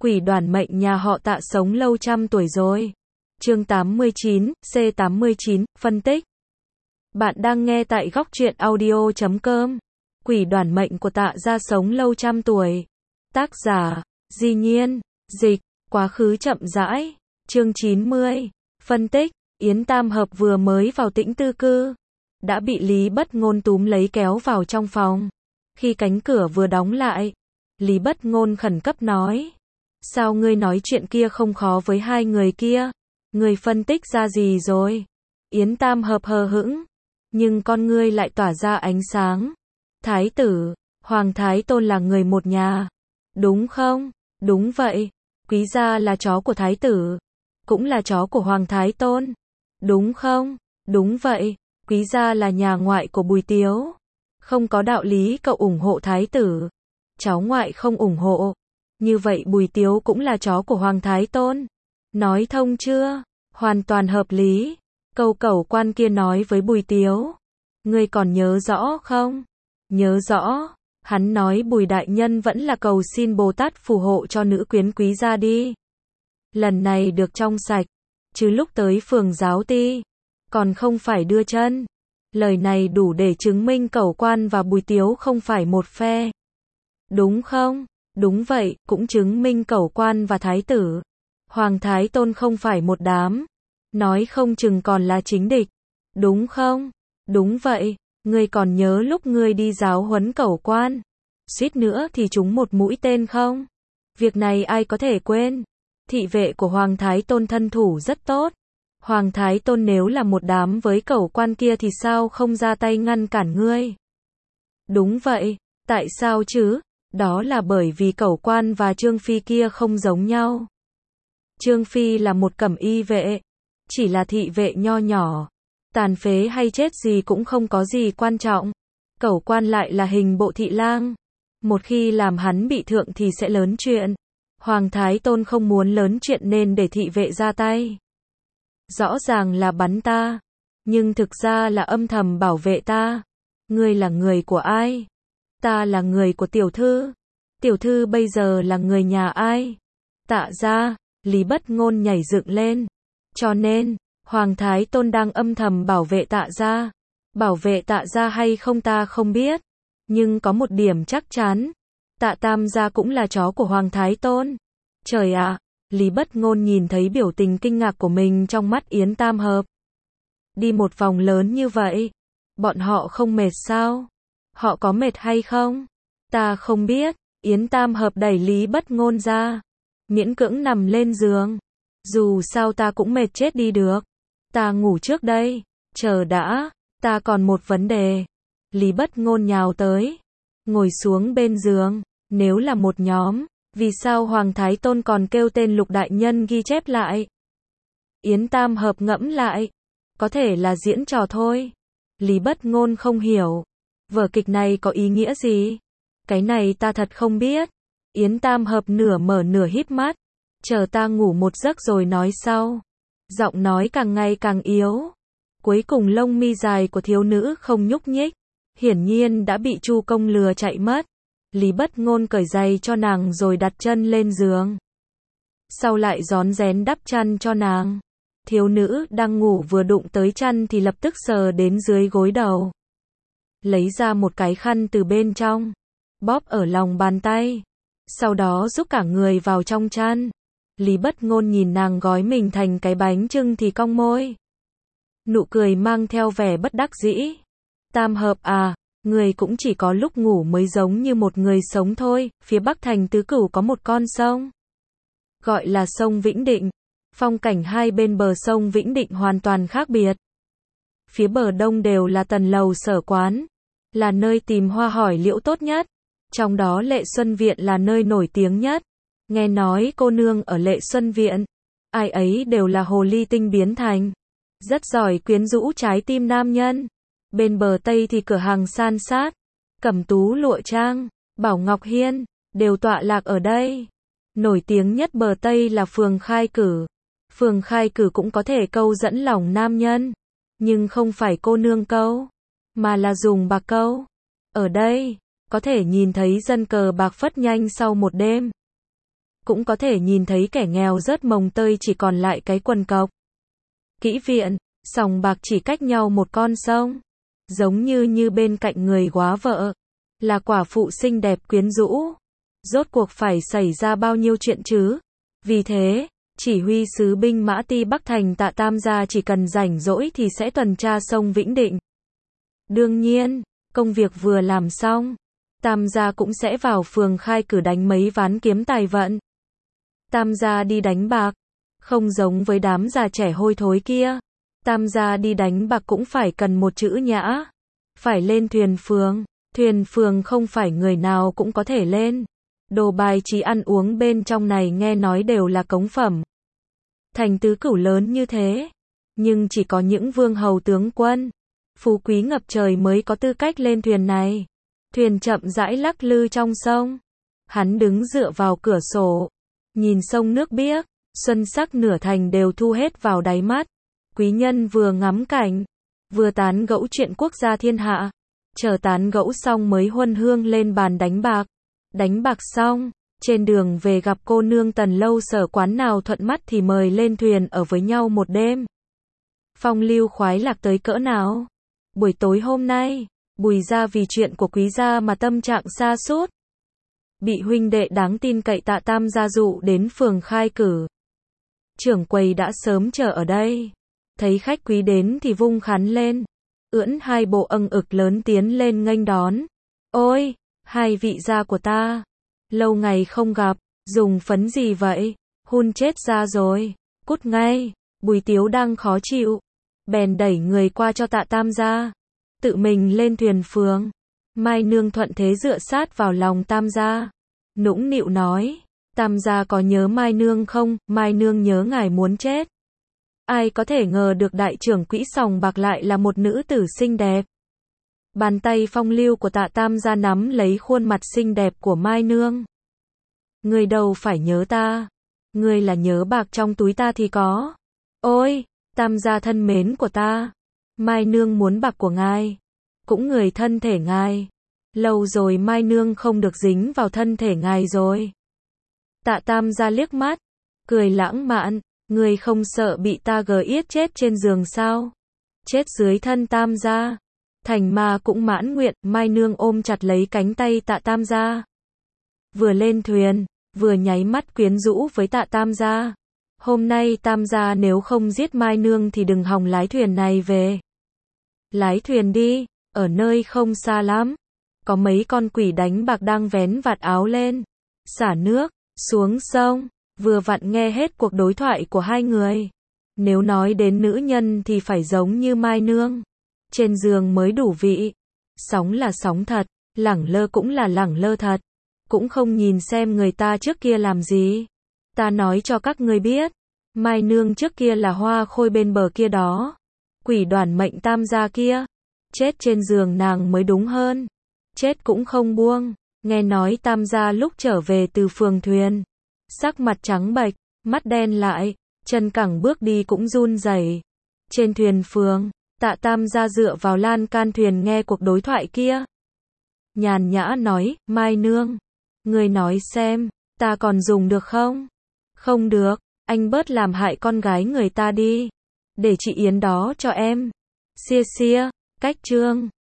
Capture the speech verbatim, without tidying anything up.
Quỷ đoản mệnh nhà họ Tạ sống lâu trăm tuổi rồi. Chương tám mươi chín, C tám mươi chín, phân tích. Bạn đang nghe tại góc truyện audio chấm com. Quỷ đoản mệnh của Tạ gia sống lâu trăm tuổi. Tác giả, Di Nhiên, dịch, quá khứ chậm rãi. Chương chín mươi, phân tích. Yến Tam Hợp vừa mới vào Tĩnh Tư Cư, đã bị Lý Bất Ngôn túm lấy kéo vào trong phòng. Khi cánh cửa vừa đóng lại, Lý Bất Ngôn khẩn cấp nói: "Sao ngươi nói chuyện kia không khó với hai người kia? Ngươi phân tích ra gì rồi?" Yến Tam Hợp hờ hững, nhưng con ngươi lại tỏa ra ánh sáng. "Thái tử, Hoàng Thái Tôn là người một nhà, đúng không?" "Đúng vậy, Quý gia là chó của Thái tử, cũng là chó của Hoàng Thái Tôn, đúng không?" "Đúng vậy, Quý gia là nhà ngoại của Bùi Tiếu. Không có đạo lý cậu ủng hộ Thái tử, cháu ngoại không ủng hộ. Như vậy Bùi Tiếu cũng là chó của Hoàng Thái Tôn. Nói thông chưa?" "Hoàn toàn hợp lý." Câu cẩu quan kia nói với Bùi Tiếu: "Ngươi còn nhớ rõ không?" "Nhớ rõ." Hắn nói Bùi đại nhân vẫn là cầu xin Bồ Tát phù hộ cho nữ quyến Quý gia đi. Lần này được trong sạch, chứ lúc tới phường giáo ti, còn không phải đưa chân. Lời này đủ để chứng minh cẩu quan và Bùi Tiếu không phải một phe. Đúng không?" "Đúng vậy, cũng chứng minh cẩu quan và Thái tử, Hoàng Thái Tôn không phải một đám. Nói không chừng còn là chính địch. Đúng không?" "Đúng vậy, ngươi còn nhớ lúc ngươi đi giáo huấn cẩu quan, suýt nữa thì trúng một mũi tên không? Việc này ai có thể quên. Thị vệ của Hoàng Thái Tôn thân thủ rất tốt. Hoàng Thái Tôn nếu là một đám với cẩu quan kia thì sao không ra tay ngăn cản ngươi?" "Đúng vậy." "Tại sao chứ?" "Đó là bởi vì cẩu quan và Trương Phi kia không giống nhau. Trương Phi là một cẩm y vệ, chỉ là thị vệ nho nhỏ, tàn phế hay chết gì cũng không có gì quan trọng. Cẩu quan lại là hình bộ thị lang, một khi làm hắn bị thượng thì sẽ lớn chuyện. Hoàng Thái Tôn không muốn lớn chuyện nên để thị vệ ra tay. Rõ ràng là bắn ta, nhưng thực ra là âm thầm bảo vệ ta. Ngươi là người của ai?" "Ta là người của tiểu thư." "Tiểu thư bây giờ là người nhà ai?" "Tạ gia." Lý Bất Ngôn nhảy dựng lên. "Cho nên, Hoàng Thái Tôn đang âm thầm bảo vệ Tạ gia." "Bảo vệ Tạ gia hay không ta không biết, nhưng có một điểm chắc chắn, Tạ Tam gia cũng là chó của Hoàng Thái Tôn." "Trời ạ!" Lý Bất Ngôn nhìn thấy biểu tình kinh ngạc của mình trong mắt Yến Tam Hợp. Đi một vòng lớn như vậy, bọn họ không mệt sao? "Họ có mệt hay không? Ta không biết." Yến Tam Hợp đẩy Lý Bất Ngôn ra, miễn cưỡng nằm lên giường. "Dù sao ta cũng mệt chết đi được. Ta ngủ trước đây." "Chờ đã, ta còn một vấn đề." Lý Bất Ngôn nhào tới, ngồi xuống bên giường. "Nếu là một nhóm, vì sao Hoàng Thái Tôn còn kêu tên Lục đại nhân ghi chép lại?" Yến Tam Hợp ngẫm lại. "Có thể là diễn trò thôi." Lý Bất Ngôn không hiểu. "Vở kịch này có ý nghĩa gì?" "Cái này ta thật không biết." Yến Tam Hợp nửa mở nửa híp mắt. "Chờ ta ngủ một giấc rồi nói sau." Giọng nói càng ngày càng yếu. Cuối cùng lông mi dài của thiếu nữ không nhúc nhích, hiển nhiên đã bị Chu Công lừa chạy mất. Lý Bất Ngôn cởi giày cho nàng rồi đặt chân lên giường. Sau lại rón rén đắp chăn cho nàng. Thiếu nữ đang ngủ vừa đụng tới chăn thì lập tức sờ đến dưới gối đầu. Lấy ra một cái khăn từ bên trong, bóp ở lòng bàn tay. Sau đó giúp cả người vào trong chăn. Lý Bất Ngôn nhìn nàng gói mình thành cái bánh chưng thì cong môi. Nụ cười mang theo vẻ bất đắc dĩ. "Tam Hợp à, người cũng chỉ có lúc ngủ mới giống như một người sống thôi." Phía bắc thành Tứ Cửu có một con sông, gọi là sông Vĩnh Định. Phong cảnh hai bên bờ sông Vĩnh Định hoàn toàn khác biệt. Phía bờ đông đều là tần lầu sở quán, là nơi tìm hoa hỏi liễu tốt nhất. Trong đó Lệ Xuân Viện là nơi nổi tiếng nhất. Nghe nói cô nương ở Lệ Xuân Viện, ai ấy đều là hồ ly tinh biến thành, rất giỏi quyến rũ trái tim nam nhân. Bên bờ Tây thì cửa hàng san sát, Cẩm Tú Lụa Trang, Bảo Ngọc Hiên, đều tọa lạc ở đây. Nổi tiếng nhất bờ Tây là phường Khai Cử. Phường Khai Cử cũng có thể câu dẫn lòng nam nhân, nhưng không phải cô nương câu, mà là dùng bạc câu. Ở đây, có thể nhìn thấy dân cờ bạc phất nhanh sau một đêm. cũng có thể nhìn thấy kẻ nghèo rớt mồng tơi chỉ còn lại cái quần cộc. Kỹ viện, sòng bạc chỉ cách nhau một con sông. Giống như như bên cạnh người góa vợ, là quả phụ xinh đẹp quyến rũ. Rốt cuộc phải xảy ra bao nhiêu chuyện chứ? Vì thế, chỉ huy sứ binh mã Ti Bắc Thành Tạ Tam gia chỉ cần rảnh rỗi thì sẽ tuần tra sông Vĩnh Định. Đương nhiên, công việc vừa làm xong, Tam gia cũng sẽ vào phường khai cử đánh mấy ván kiếm tài vận. Tam gia đi đánh bạc, không giống với đám già trẻ hôi thối kia. Tam gia đi đánh bạc cũng phải cần một chữ nhã. Phải lên thuyền phường. Thuyền phường không phải người nào cũng có thể lên. Đồ bài trí ăn uống bên trong này nghe nói đều là cống phẩm. Thành tứ cửu lớn như thế, nhưng chỉ có những vương hầu tướng quân, phú quý ngập trời mới có tư cách lên thuyền này. Thuyền chậm rãi lắc lư trong sông. Hắn đứng dựa vào cửa sổ, nhìn sông nước biếc, xuân sắc nửa thành đều thu hết vào đáy mắt. Quý nhân vừa ngắm cảnh, vừa tán gẫu chuyện quốc gia thiên hạ. Chờ tán gẫu xong mới huân hương lên bàn đánh bạc. Đánh bạc xong, trên đường về gặp cô nương Tần Lâu Sở quán nào thuận mắt thì mời lên thuyền ở với nhau một đêm. Phong lưu khoái lạc tới cỡ nào? Buổi tối hôm nay, Bùi gia vì chuyện của Quý gia mà tâm trạng sa sút. Bị huynh đệ đáng tin cậy Tạ Tam gia dụ đến phường khai cử. Trưởng quầy đã sớm chờ ở đây. Thấy khách quý đến thì vung khắn lên. Ưỡn hai bộ âng ực lớn tiến lên nghênh đón. Ôi, hai vị gia của ta. Lâu ngày không gặp, dùng phấn gì vậy? Hun chết ra rồi. Cút ngay. Bùi Tiếu đang khó chịu. Bèn đẩy người qua cho Tạ Tam gia. Tự mình lên thuyền phường. Mai Nương thuận thế dựa sát vào lòng Tam gia. Nũng nịu nói. Tam gia có nhớ Mai Nương không? Mai Nương nhớ ngài muốn chết. Ai có thể ngờ được đại trưởng quỹ sòng bạc lại là một nữ tử xinh đẹp. Bàn tay phong lưu của Tạ Tam gia nắm lấy khuôn mặt xinh đẹp của Mai Nương. Người đâu phải nhớ ta. Người là nhớ bạc trong túi ta thì có. Ôi, Tam gia thân mến của ta. Mai Nương muốn bạc của ngài. Cũng người thân thể ngài. Lâu rồi Mai Nương không được dính vào thân thể ngài rồi. Tạ Tam gia liếc mắt, cười lãng mạn. Người không sợ bị ta gờ yết chết trên giường sao? Chết dưới thân Tam gia. Thành Ma cũng mãn nguyện. Mai Nương ôm chặt lấy cánh tay Tạ Tam gia. Vừa lên thuyền, vừa nháy mắt quyến rũ với Tạ Tam gia. Hôm nay Tam gia nếu không giết Mai Nương thì đừng hòng lái thuyền này về. Lái thuyền đi, ở nơi không xa lắm. Có mấy con quỷ đánh bạc đang vén vạt áo lên. Xả nước, xuống sông. Vừa vặn nghe hết cuộc đối thoại của hai người. Nếu nói đến nữ nhân thì phải giống như Mai Nương. Trên giường mới đủ vị. Sóng là sóng thật, lẳng lơ cũng là lẳng lơ thật. Cũng không nhìn xem người ta trước kia làm gì. Ta nói cho các ngươi biết. Mai Nương trước kia là hoa khôi bên bờ kia đó. Quỷ đoàn mệnh Tam gia kia. Chết trên giường nàng mới đúng hơn. Chết cũng không buông. Nghe nói Tam gia lúc trở về từ phường thuyền. Sắc mặt trắng bệch, mắt đen lại, chân cẳng bước đi cũng run rẩy. Trên thuyền phường, Tạ Tam gia dựa vào lan can thuyền nghe cuộc đối thoại kia. Nhàn nhã nói, Mai Nương, người nói xem, ta còn dùng được không? Không được, anh bớt làm hại con gái người ta đi. Để chị Yến đó cho em. Xia xia, cách chương.